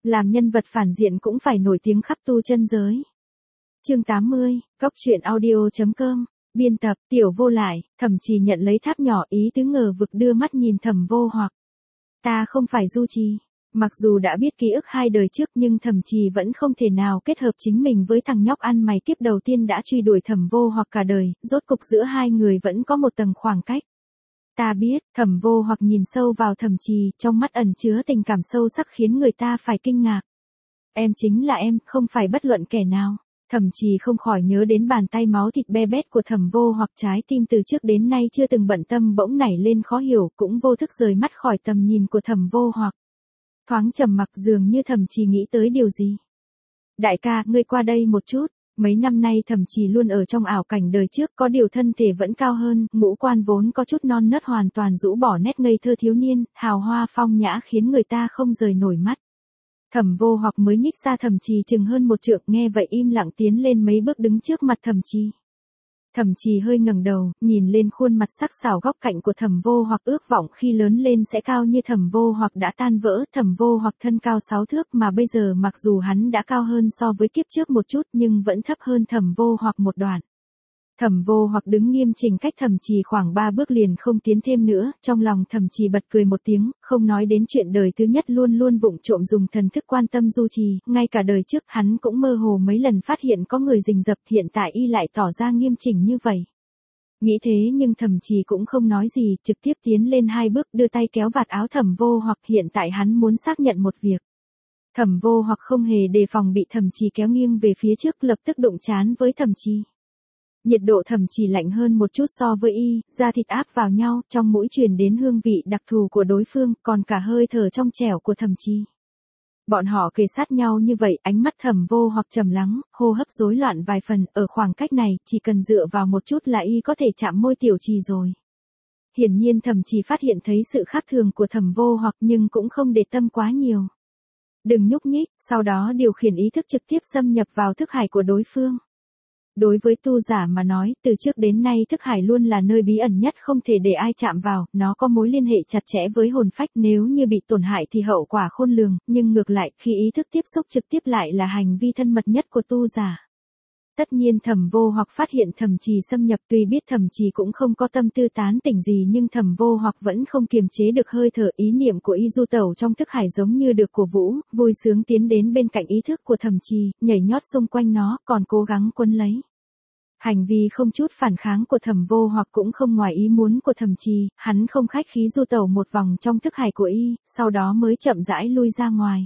Làm nhân vật phản diện cũng phải nổi tiếng khắp tu chân giới. Chương 80, Cốc truyện audio.com, biên tập, Tiểu Vô Lại, Thẩm Trì nhận lấy tháp nhỏ ý tứ ngờ vực đưa mắt nhìn Thẩm Vô Hoặc. Ta không phải Du Trì. Mặc dù đã biết ký ức hai đời trước nhưng Thẩm Trì vẫn không thể nào kết hợp chính mình với thằng nhóc ăn mày kiếp đầu tiên đã truy đuổi Thẩm Vô Hoặc cả đời, rốt cục giữa hai người vẫn có một tầng khoảng cách. Ta biết, Thẩm Vô Hoặc nhìn sâu vào Thẩm Trì, trong mắt ẩn chứa tình cảm sâu sắc khiến người ta phải kinh ngạc. Em chính là em, không phải bất luận kẻ nào. Thẩm Trì không khỏi nhớ đến bàn tay máu thịt be bét của Thẩm Vô Hoặc, trái tim từ trước đến nay chưa từng bận tâm bỗng nảy lên khó hiểu, cũng vô thức rời mắt khỏi tầm nhìn của Thẩm Vô Hoặc. Thoáng trầm mặc dường như Thẩm Trì nghĩ tới điều gì. Đại ca, ngươi qua đây một chút. Mấy năm nay Thẩm Trì luôn ở trong ảo cảnh đời trước, có điều thân thể vẫn cao hơn, ngũ quan vốn có chút non nớt hoàn toàn rũ bỏ nét ngây thơ thiếu niên, hào hoa phong nhã khiến người ta không rời nổi mắt. Thẩm Vô Hoặc mới nhích xa Thẩm Trì chừng hơn một trượng, nghe vậy im lặng tiến lên mấy bước đứng trước mặt Thẩm Trì. Thẩm Trì hơi ngẩng đầu, nhìn lên khuôn mặt sắc sảo góc cạnh của Thẩm Vô Hoặc, ước vọng khi lớn lên sẽ cao như Thẩm Vô Hoặc đã tan vỡ. Thẩm Vô Hoặc thân cao 6 thước mà bây giờ mặc dù hắn đã cao hơn so với kiếp trước một chút nhưng vẫn thấp hơn Thẩm Vô Hoặc một đoạn. Thẩm Vô Hoặc đứng nghiêm chỉnh cách Thẩm Trì khoảng 3 bước liền không tiến thêm nữa, trong lòng Thẩm Trì bật cười một tiếng, không nói đến chuyện đời thứ nhất luôn luôn vụng trộm dùng thần thức quan tâm Du Trì, ngay cả đời trước hắn cũng mơ hồ mấy lần phát hiện có người rình rập, hiện tại y lại tỏ ra nghiêm chỉnh như vậy. Nghĩ thế nhưng Thẩm Trì cũng không nói gì, trực tiếp tiến lên 2 bước đưa tay kéo vạt áo Thẩm Vô Hoặc, hiện tại hắn muốn xác nhận một việc. Thẩm Vô Hoặc không hề đề phòng bị Thẩm Trì kéo nghiêng về phía trước, lập tức đụng trán với Thẩm Trì. Nhiệt độ Thẩm Trì lạnh hơn một chút so với y, da thịt áp vào nhau, trong mũi truyền đến hương vị đặc thù của đối phương, còn cả hơi thở trong trẻo của Thẩm Trì. Bọn họ kề sát nhau như vậy, ánh mắt Thẩm Vô Hoặc trầm lắng, hô hấp rối loạn vài phần, ở khoảng cách này, chỉ cần dựa vào một chút là y có thể chạm môi Tiểu Trì rồi. Hiển nhiên Thẩm Trì phát hiện thấy sự khác thường của Thẩm Vô Hoặc nhưng cũng không để tâm quá nhiều. Đừng nhúc nhích, sau đó điều khiển ý thức trực tiếp xâm nhập vào thức hải của đối phương. Đối với tu giả mà nói, từ trước đến nay thức hải luôn là nơi bí ẩn nhất không thể để ai chạm vào, nó có mối liên hệ chặt chẽ với hồn phách, nếu như bị tổn hại thì hậu quả khôn lường, nhưng ngược lại, khi ý thức tiếp xúc trực tiếp lại là hành vi thân mật nhất của tu giả. Tất nhiên Thẩm Vô Hoặc phát hiện Thẩm Trì xâm nhập, tuy biết Thẩm Trì cũng không có tâm tư tán tỉnh gì nhưng Thẩm Vô Hoặc vẫn không kiềm chế được hơi thở, ý niệm của y du tẩu trong thức hải giống như được cổ vũ, vui sướng tiến đến bên cạnh ý thức của Thẩm Trì, nhảy nhót xung quanh nó, còn cố gắng quấn lấy. Hành vi không chút phản kháng của Thẩm Vô Hoặc cũng không ngoài ý muốn của Thẩm Trì, hắn không khách khí du tẩu một vòng trong thức hải của y, sau đó mới chậm rãi lui ra ngoài.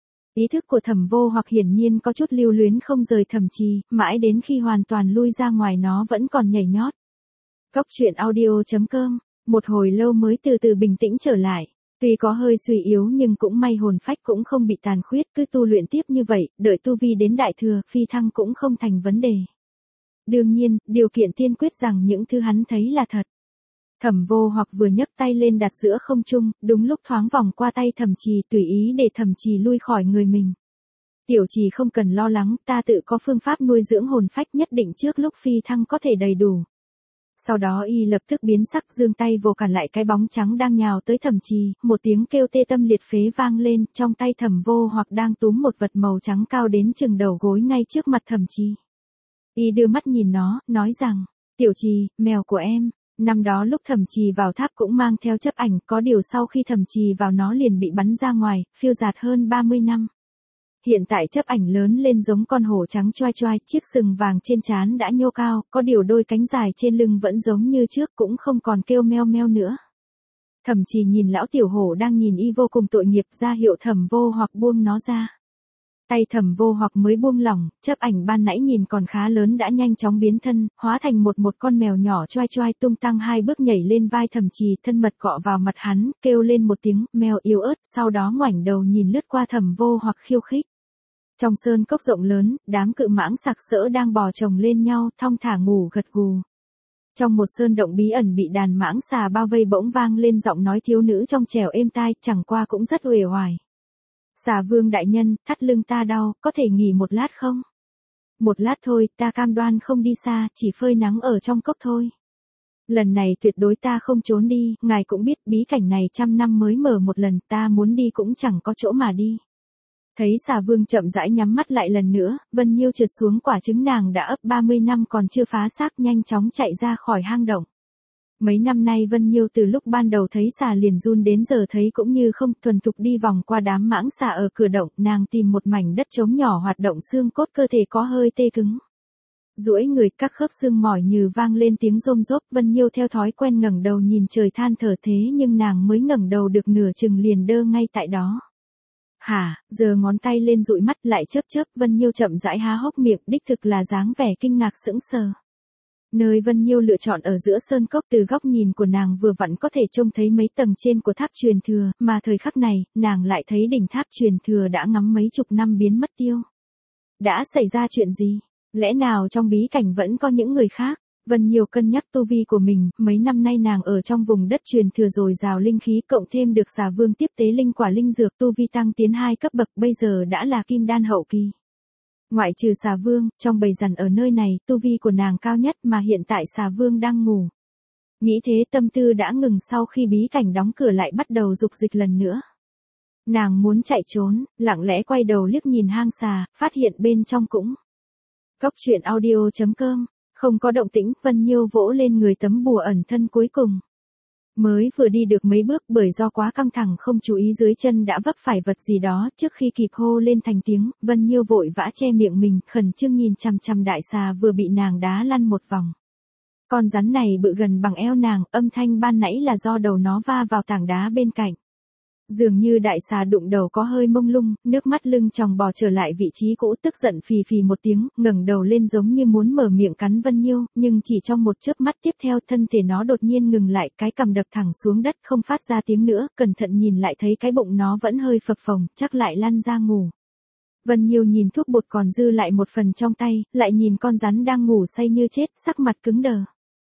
Ý thức của Thẩm Vô Hoặc hiển nhiên có chút lưu luyến không rời Thẩm Trì, mãi đến khi hoàn toàn lui ra ngoài nó vẫn còn nhảy nhót. Cốc truyện audio.com, một hồi lâu mới từ từ bình tĩnh trở lại. Tuy có hơi suy yếu nhưng cũng may hồn phách cũng không bị tàn khuyết, cứ tu luyện tiếp như vậy, đợi tu vi đến đại thừa, phi thăng cũng không thành vấn đề. Đương nhiên, điều kiện tiên quyết rằng những thứ hắn thấy là thật. Thẩm Vô Hoặc vừa nhấc tay lên đặt giữa không trung, đúng lúc thoáng vòng qua tay Thẩm Trì, tùy ý để Thẩm Trì lui khỏi người mình. Tiểu Trì không cần lo lắng, ta tự có phương pháp nuôi dưỡng hồn phách nhất định trước lúc phi thăng có thể đầy đủ. Sau đó y lập tức biến sắc, giương tay vồ cản lại cái bóng trắng đang nhào tới Thẩm Trì, một tiếng kêu tê tâm liệt phế vang lên, trong tay Thẩm Vô Hoặc đang túm một vật màu trắng cao đến chừng đầu gối ngay trước mặt Thẩm Trì. Y đưa mắt nhìn nó, nói rằng, Tiểu Trì, mèo của em. Năm đó lúc Thẩm Trì vào tháp cũng mang theo chấp ảnh, có điều sau khi Thẩm Trì vào nó liền bị bắn ra ngoài, phiêu dạt hơn 30 năm. Hiện tại chấp ảnh lớn lên giống con hổ trắng choai choai, chiếc sừng vàng trên trán đã nhô cao, có điều đôi cánh dài trên lưng vẫn giống như trước, cũng không còn kêu meo meo nữa. Thẩm Trì nhìn lão tiểu hổ đang nhìn y vô cùng tội nghiệp, ra hiệu Thẩm Vô Hoặc buông nó ra. Tay Thẩm Vô Hoặc mới buông lỏng, chấp ảnh ban nãy nhìn còn khá lớn đã nhanh chóng biến thân, hóa thành một con mèo nhỏ choai choai tung tăng 2 bước nhảy lên vai Thẩm Trì, thân mật cọ vào mặt hắn, kêu lên một tiếng mèo yếu ớt, sau đó ngoảnh đầu nhìn lướt qua Thẩm Vô Hoặc khiêu khích. Trong sơn cốc rộng lớn, đám cự mãng sặc sỡ đang bò chồng lên nhau, thong thả ngủ gật gù. Trong một sơn động bí ẩn bị đàn mãng xà bao vây bỗng vang lên giọng nói thiếu nữ trong trẻo êm tai, chẳng qua cũng rất uể oải. Xà vương đại nhân, thắt lưng ta đau, có thể nghỉ một lát không? Một lát thôi, ta cam đoan không đi xa, chỉ phơi nắng ở trong cốc thôi. Lần này tuyệt đối ta không trốn đi, ngài cũng biết bí cảnh này trăm năm mới mở một lần, ta muốn đi cũng chẳng có chỗ mà đi. Thấy xà vương chậm rãi nhắm mắt lại lần nữa, Vân Nhiêu trượt xuống quả trứng nàng đã ấp 30 năm còn chưa phá xác nhanh chóng chạy ra khỏi hang động. Mấy năm nay Vân Nhiêu từ lúc ban đầu thấy xà liền run đến giờ thấy cũng như không, thuần thục đi vòng qua đám mãng xà ở cửa động, nàng tìm một mảnh đất trống nhỏ hoạt động xương cốt cơ thể có hơi tê cứng. Duỗi người, các khớp xương mỏi như vang lên tiếng rôm rốp, Vân Nhiêu theo thói quen ngẩng đầu nhìn trời than thở thế nhưng nàng mới ngẩng đầu được nửa chừng liền đơ ngay tại đó. Hả, giơ ngón tay lên dụi mắt lại chớp chớp, Vân Nhiêu chậm rãi há hốc miệng, đích thực là dáng vẻ kinh ngạc sững sờ. Nơi Vân Nhiêu lựa chọn ở giữa sơn cốc từ góc nhìn của nàng vừa vặn có thể trông thấy mấy tầng trên của tháp truyền thừa, mà thời khắc này, nàng lại thấy đỉnh tháp truyền thừa đã ngắm mấy chục năm biến mất tiêu. Đã xảy ra chuyện gì? Lẽ nào trong bí cảnh vẫn có những người khác? Vân Nhiêu cân nhắc tu vi của mình, mấy năm nay nàng ở trong vùng đất truyền thừa dồi dào linh khí cộng thêm được xà vương tiếp tế linh quả linh dược tu vi tăng tiến 2 cấp bậc bây giờ đã là kim đan hậu kỳ. Ngoại trừ xà vương, trong bầy dằn ở nơi này, tu vi của nàng cao nhất mà hiện tại xà vương đang ngủ. Nghĩ thế tâm tư đã ngừng sau khi bí cảnh đóng cửa lại bắt đầu dục dịch lần nữa. Nàng muốn chạy trốn, lặng lẽ quay đầu liếc nhìn hang xà, phát hiện bên trong cũng. Cốc truyện audio.com, không có động tĩnh, Vân Nhiêu vỗ lên người tấm bùa ẩn thân cuối cùng. Mới vừa đi được mấy bước bởi do quá căng thẳng không chú ý dưới chân đã vấp phải vật gì đó, trước khi kịp hô lên thành tiếng, Vân Nhiêu vội vã che miệng mình, khẩn trương nhìn chằm chằm đại xà vừa bị nàng đá lăn một vòng. Con rắn này bự gần bằng eo nàng, âm thanh ban nãy là do đầu nó va vào tảng đá bên cạnh. Dường như đại xà đụng đầu có hơi mông lung, nước mắt lưng tròng bò trở lại vị trí cũ, tức giận phì phì một tiếng, ngẩng đầu lên giống như muốn mở miệng cắn Vân Nhiêu, nhưng chỉ trong một chớp mắt tiếp theo thân thể nó đột nhiên ngừng lại, cái cằm đập thẳng xuống đất không phát ra tiếng nữa, cẩn thận nhìn lại thấy cái bụng nó vẫn hơi phập phồng, chắc lại lăn ra ngủ. Vân Nhiêu nhìn thuốc bột còn dư lại một phần trong tay, lại nhìn con rắn đang ngủ say như chết, sắc mặt cứng đờ.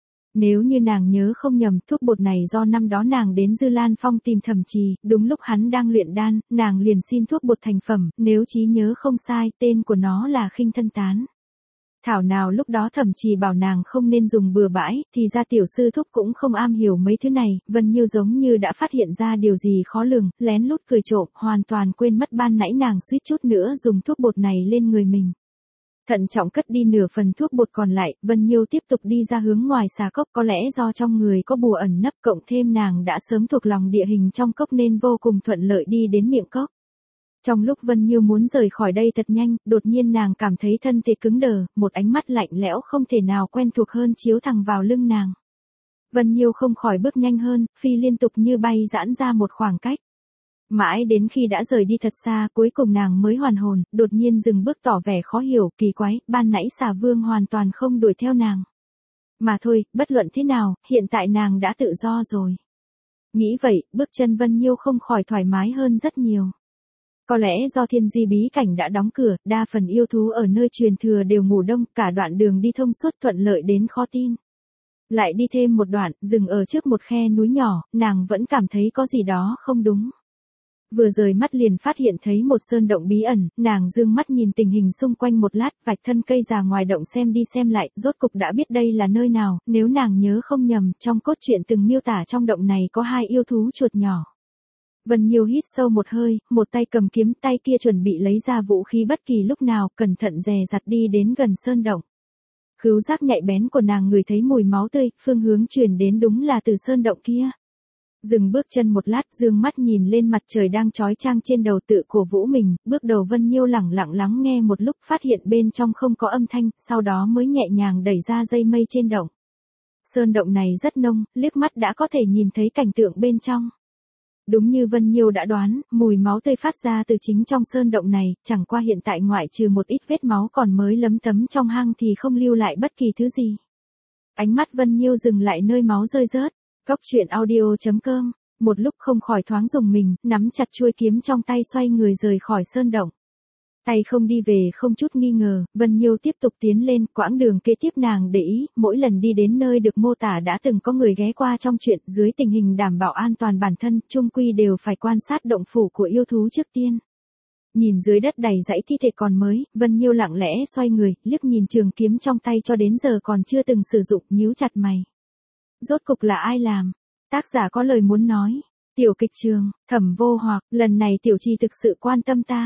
Nếu như nàng nhớ không nhầm, thuốc bột này do năm đó nàng đến Dư Lan Phong tìm Thẩm Trì, đúng lúc hắn đang luyện đan, nàng liền xin thuốc bột thành phẩm, nếu trí nhớ không sai, tên của nó là Khinh Thân Tán. Thảo nào lúc đó Thẩm Trì bảo nàng không nên dùng bừa bãi, thì ra tiểu sư thúc cũng không am hiểu mấy thứ này, Vân Nhiêu giống như đã phát hiện ra điều gì khó lường, lén lút cười trộm, hoàn toàn quên mất ban nãy nàng suýt chút nữa dùng thuốc bột này lên người mình. Thận trọng cất đi nửa phần thuốc bột còn lại, Vân Nhiêu tiếp tục đi ra hướng ngoài xà cốc, có lẽ do trong người có bùa ẩn nấp cộng thêm nàng đã sớm thuộc lòng địa hình trong cốc nên vô cùng thuận lợi đi đến miệng cốc. Trong lúc Vân Nhiêu muốn rời khỏi đây thật nhanh, đột nhiên nàng cảm thấy thân thể cứng đờ, một ánh mắt lạnh lẽo không thể nào quen thuộc hơn chiếu thẳng vào lưng nàng. Vân Nhiêu không khỏi bước nhanh hơn, phi liên tục như bay giãn ra một khoảng cách. Mãi đến khi đã rời đi thật xa, cuối cùng nàng mới hoàn hồn, đột nhiên dừng bước tỏ vẻ khó hiểu, kỳ quái, ban nãy xà vương hoàn toàn không đuổi theo nàng. Mà thôi, bất luận thế nào, hiện tại nàng đã tự do rồi. Nghĩ vậy, bước chân Vân Nhiêu không khỏi thoải mái hơn rất nhiều. Có lẽ do thiên di bí cảnh đã đóng cửa, đa phần yêu thú ở nơi truyền thừa đều ngủ đông, cả đoạn đường đi thông suốt thuận lợi đến khó tin. Lại đi thêm một đoạn, dừng ở trước một khe núi nhỏ, nàng vẫn cảm thấy có gì đó không đúng. Vừa rời mắt liền phát hiện thấy một sơn động bí ẩn, nàng dương mắt nhìn tình hình xung quanh một lát, vạch thân cây ra ngoài động xem đi xem lại, rốt cục đã biết đây là nơi nào, nếu nàng nhớ không nhầm, trong cốt truyện từng miêu tả trong động này có 2 yêu thú chuột nhỏ. Vân Nhiêu hít sâu một hơi, một tay cầm kiếm, tay kia chuẩn bị lấy ra vũ khí bất kỳ lúc nào, cẩn thận dè dặt đi đến gần sơn động. Khứu giác nhạy bén của nàng ngửi thấy mùi máu tươi, phương hướng truyền đến đúng là từ sơn động kia. Dừng bước chân một lát, dương mắt nhìn lên mặt trời đang chói chang trên đầu tự cổ vũ mình, bước đầu Vân Nhiêu lẳng lặng lắng nghe một lúc phát hiện bên trong không có âm thanh, sau đó mới nhẹ nhàng đẩy ra dây mây trên động. Sơn động này rất nông, liếc mắt đã có thể nhìn thấy cảnh tượng bên trong. Đúng như Vân Nhiêu đã đoán, mùi máu tươi phát ra từ chính trong sơn động này, chẳng qua hiện tại ngoại trừ một ít vết máu còn mới lấm tấm trong hang thì không lưu lại bất kỳ thứ gì. Ánh mắt Vân Nhiêu dừng lại nơi máu rơi rớt. Cốc truyện audio.com, một lúc không khỏi thoáng rùng mình, nắm chặt chuôi kiếm trong tay xoay người rời khỏi sơn động. Tay không đi về không chút nghi ngờ, Vân Nhiêu tiếp tục tiến lên, quãng đường kế tiếp nàng để ý, mỗi lần đi đến nơi được mô tả đã từng có người ghé qua trong truyện, dưới tình hình đảm bảo an toàn bản thân, chung quy đều phải quan sát động phủ của yêu thú trước tiên. Nhìn dưới đất đầy dãy thi thể còn mới, Vân Nhiêu lặng lẽ xoay người, liếc nhìn trường kiếm trong tay cho đến giờ còn chưa từng sử dụng, nhíu chặt mày. Rốt cục là ai làm? Tác giả có lời muốn nói. Tiểu kịch trường, Thẩm Vô Hoặc, lần này tiểu trì thực sự quan tâm ta.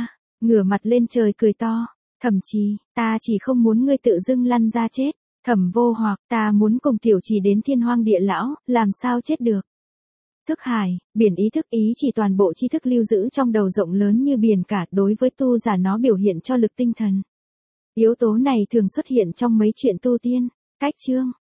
ngửa mặt lên trời cười to. Thẩm Trì, ta chỉ không muốn ngươi tự dưng lăn ra chết. Thẩm Vô Hoặc, ta muốn cùng Tiểu Trì đến thiên hoang địa lão, làm sao chết được. Thức hải, biển ý thức ý chỉ toàn bộ tri thức lưu giữ trong đầu rộng lớn như biển cả, đối với tu giả nó biểu hiện cho lực tinh thần. Yếu tố này thường xuất hiện trong mấy chuyện tu tiên. Cách chương